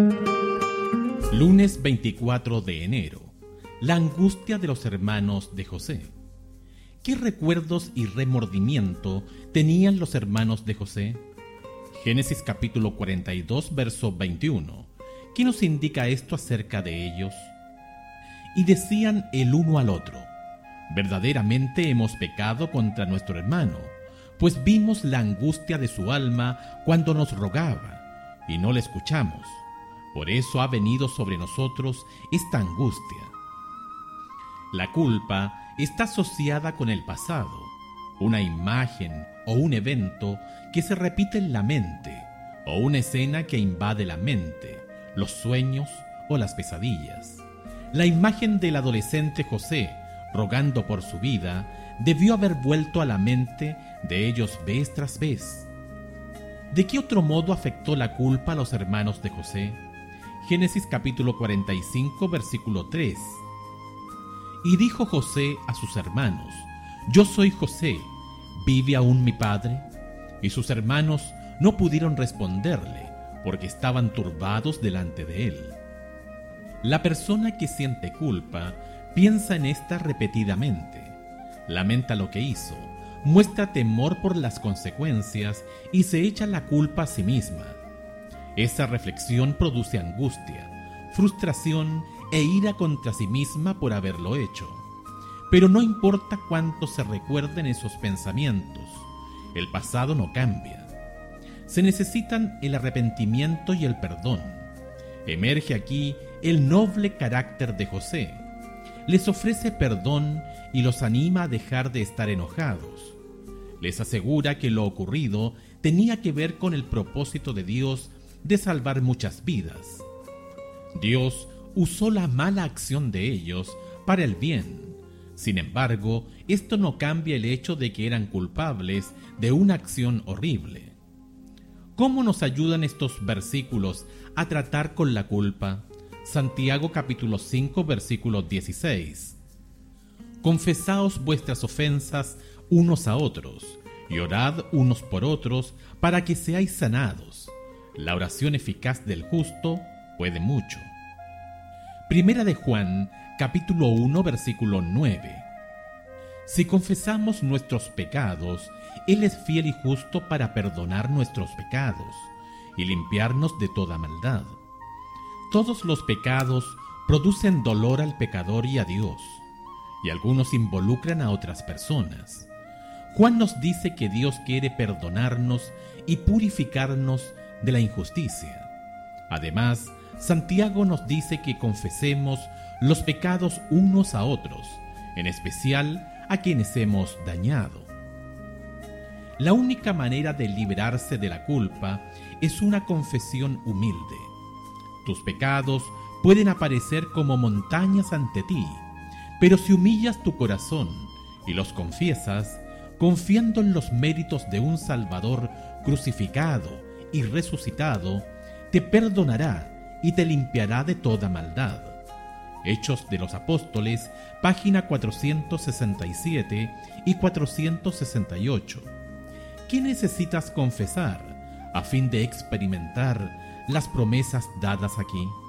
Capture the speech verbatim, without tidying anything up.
Lunes veinticuatro de enero. La angustia de los hermanos de José. ¿Qué recuerdos y remordimiento tenían los hermanos de José? Génesis capítulo cuarenta y dos, verso veintiuno. ¿Qué nos indica esto acerca de ellos? Y decían el uno al otro: verdaderamente hemos pecado contra nuestro hermano, pues vimos la angustia de su alma cuando nos rogaba, y no le escuchamos. Por eso ha venido sobre nosotros esta angustia. La culpa está asociada con el pasado, una imagen o un evento que se repite en la mente, o una escena que invade la mente, los sueños o las pesadillas. La imagen del adolescente José, rogando por su vida, debió haber vuelto a la mente de ellos vez tras vez. ¿De qué otro modo afectó la culpa a los hermanos de José? Génesis capítulo cuarenta y cinco, versículo tres. Y dijo José a sus hermanos: Yo soy José, ¿vive aún mi padre? Y sus hermanos no pudieron responderle, porque estaban turbados delante de él. La persona que siente culpa piensa en esta repetidamente, lamenta lo que hizo, muestra temor por las consecuencias y se echa la culpa a sí misma. Esa reflexión produce angustia, frustración e ira contra sí misma por haberlo hecho. Pero no importa cuánto se recuerden esos pensamientos, el pasado no cambia. Se necesitan el arrepentimiento y el perdón. Emerge aquí el noble carácter de José. Les ofrece perdón y los anima a dejar de estar enojados. Les asegura que lo ocurrido tenía que ver con el propósito de Dios de salvar muchas vidas. Dios usó la mala acción de ellos para el bien. Sin embargo, esto no cambia el hecho de que eran culpables de una acción horrible. ¿Cómo nos ayudan estos versículos a tratar con la culpa? Santiago capítulo cinco, versículo dieciséis. Confesaos vuestras ofensas unos a otros, y orad unos por otros para que seáis sanados. La oración eficaz del justo puede mucho. Primera de Juan, capítulo uno, versículo nueve. Si confesamos nuestros pecados, Él es fiel y justo para perdonar nuestros pecados y limpiarnos de toda maldad. Todos los pecados producen dolor al pecador y a Dios, y algunos involucran a otras personas. Juan nos dice que Dios quiere perdonarnos y purificarnos de la injusticia. Además, Santiago nos dice que confesemos los pecados unos a otros, en especial a quienes hemos dañado. La única manera de liberarse de la culpa es una confesión humilde. Tus pecados pueden aparecer como montañas ante ti, pero si humillas tu corazón y los confiesas, confiando en los méritos de un Salvador crucificado y resucitado, te perdonará y te limpiará de toda maldad. Hechos de los Apóstoles, página cuatrocientos sesenta y siete y cuatrocientos sesenta y ocho. ¿Qué necesitas confesar a fin de experimentar las promesas dadas aquí?